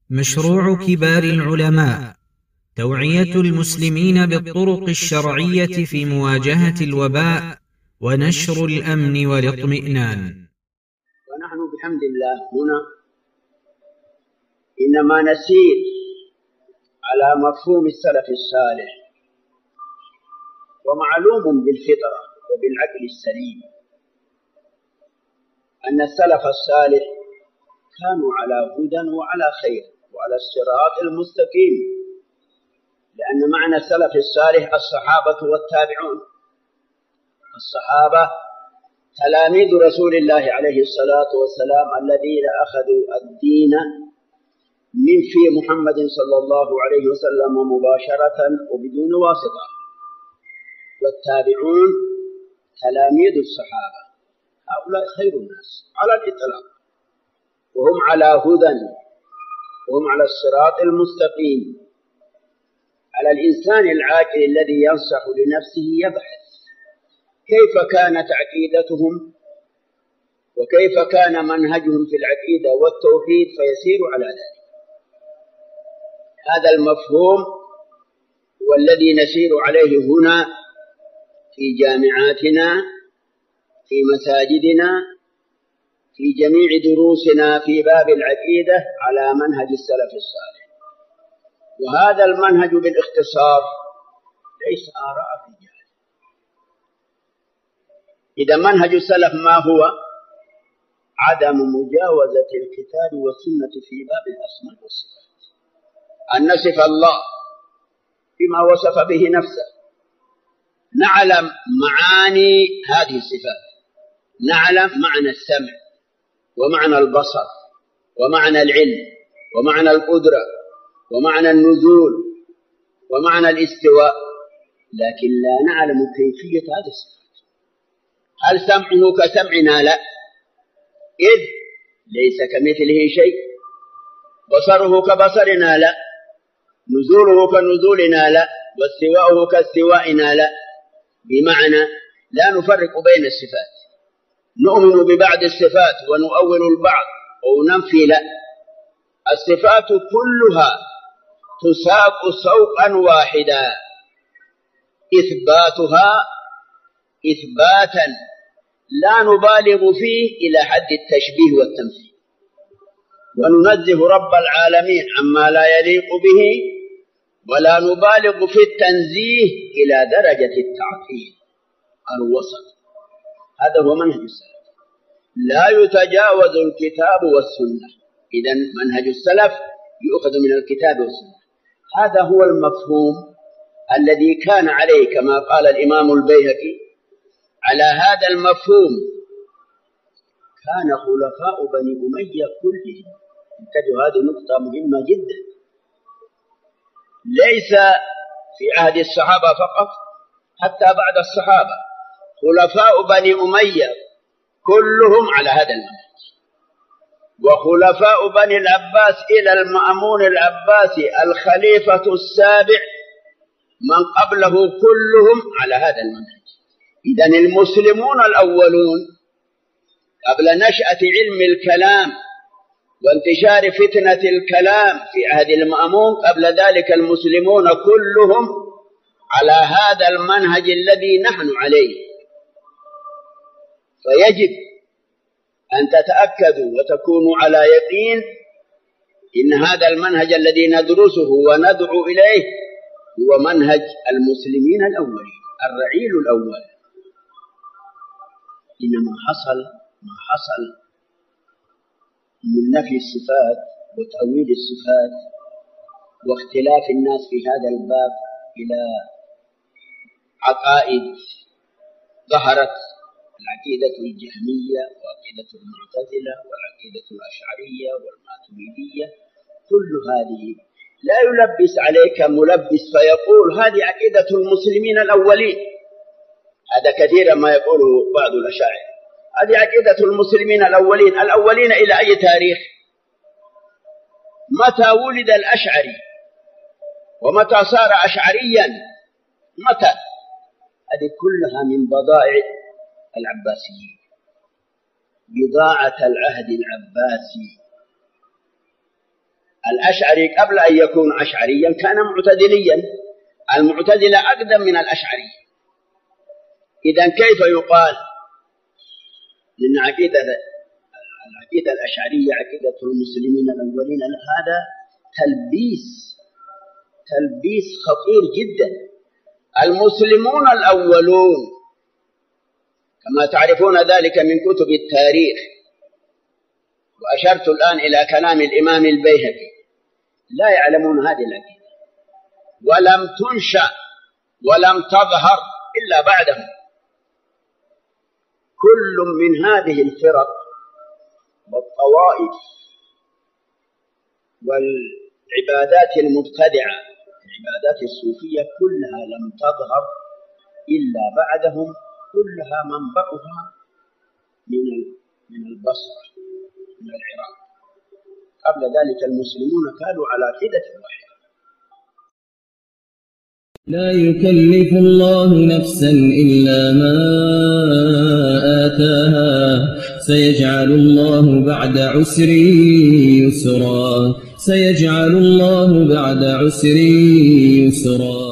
مشروع كبار العلماء توعية المسلمين بالطرق الشرعية في مواجهة الوباء ونشر الأمن والاطمئنان. ونحن بحمد الله هنا إنما نسير على مفهوم السلف الصالح، ومعلوم بالفطرة وبالعقل السليم أن السلف الصالح كانوا على هدى وعلى خير وعلى الصراط المستقيم، لأن معنى السلف الصالح الصحابة والتابعون. الصحابة تلاميذ رسول الله عليه الصلاة والسلام الذين أخذوا الدين من في محمد صلى الله عليه وسلم مباشرة وبدون واسطة، والتابعون تلاميذ الصحابة، هؤلاء خير الناس على الإطلاق، وهم على هدى وهم على الصراط المستقيم. على الإنسان العاقل الذي ينصح لنفسه يبحث كيف كانت عقيدتهم وكيف كان منهجهم في العقيدة والتوحيد فيسير على ذلك. هذا المفهوم والذي نسير عليه هنا في جامعاتنا، في مساجدنا، في جميع دروسنا في باب العقيدة على منهج السلف الصالح. وهذا المنهج بالاختصار ليس آراء الرجال. إذا منهج السلف ما هو؟ عدم مجاوزة الكتاب والسنة في باب الأسماء والصفات، أن نصف الله بما وصف به نفسه، نعلم معاني هذه الصفات، نعلم معنى السمع ومعنى البصر ومعنى العلم ومعنى القدرة ومعنى النزول ومعنى الاستواء، لكن لا نعلم كيفية هذه الصفات. هل سمعه كسمعنا؟ لا، إذ ليس كمثله شيء. بصره كبصرنا؟ لا. نزوله كنزولنا؟ لا. واستواءه كاستوائنا؟ لا. بمعنى لا نفرق بين الصفات، نؤمن ببعض الصفات ونؤول البعض وننفي. لا، الصفات كلها تساق سوقا واحدا، إثباتها إثباتا لا نبالغ فيه إلى حد التشبيه والتمثيل، وننزه رب العالمين عما لا يليق به، ولا نبالغ في التنزيه إلى درجة التعطيل الوسط. هذا هو منهج السلف، لا يتجاوز الكتاب والسنة. إذن منهج السلف يؤخذ من الكتاب والسنة. هذا هو المفهوم الذي كان عليه، كما قال الإمام البيهقي: على هذا المفهوم كان خلفاء بني أمية كلهم. انتبهوا، هذه نقطة مهمة جدا، ليس في عهد الصحابة فقط، حتى بعد الصحابة خلفاء بني أمية كلهم على هذا المنهج، وخلفاء بني العباس إلى المأمون العباسي الخليفة السابع من قبله كلهم على هذا المنهج. إذن المسلمون الأولون قبل نشأة علم الكلام وانتشار فتنة الكلام في عهد المأمون، قبل ذلك المسلمون كلهم على هذا المنهج الذي نحن عليه. فيجب أن تتأكدوا وتكونوا على يقين إن هذا المنهج الذي ندرسه وندعو إليه هو منهج المسلمين الأولين، الرعيل الأول. إنما ما حصل من نفي الصفات وتأويل الصفات واختلاف الناس في هذا الباب إلى عقائد ظهرت: العقيدة الجهمية وعقيدة المعتزلة والعقيدة الأشعرية والماتريدية. كل هذه لا يلبس عليك ملبس فيقول هذه عقيدة المسلمين الأولين. هذا كثيرا ما يقوله بعض الأشاعرة: هذه عقيدة المسلمين الأولين. الأولين إلى أي تاريخ؟ متى ولد الأشعري ومتى صار أشعريا؟ متى؟ هذه كلها من بضائع العباسيين، بضاعة العهد العباسي الأشعري قبل أن يكون أشعريا كان معتزليا، المعتزلة أقدم من الأشعري. إذن كيف يقال إن العقيدة الأشعرية عقيدة المسلمين الأولين؟ هذا تلبيس خطير جدا. المسلمون الأولون كما تعرفون ذلك من كتب التاريخ، وأشرت الآن إلى كلام الإمام البيهقي، لا يعلمون هذه العقيدة، ولم تنشأ ولم تظهر إلا بعدهم. كل من هذه الفرق والطوائف والعبادات المبتدعة، العبادات الصوفية، كلها لم تظهر إلا بعدهم، كلها منبعها من البصرة، من العراق. قبل ذلك المسلمون كانوا على عقيدة واحدة. لا يكلف الله نفسا إلا ما آتاها، سيجعل الله بعد عسر يسرا، سيجعل الله بعد عسر يسرا.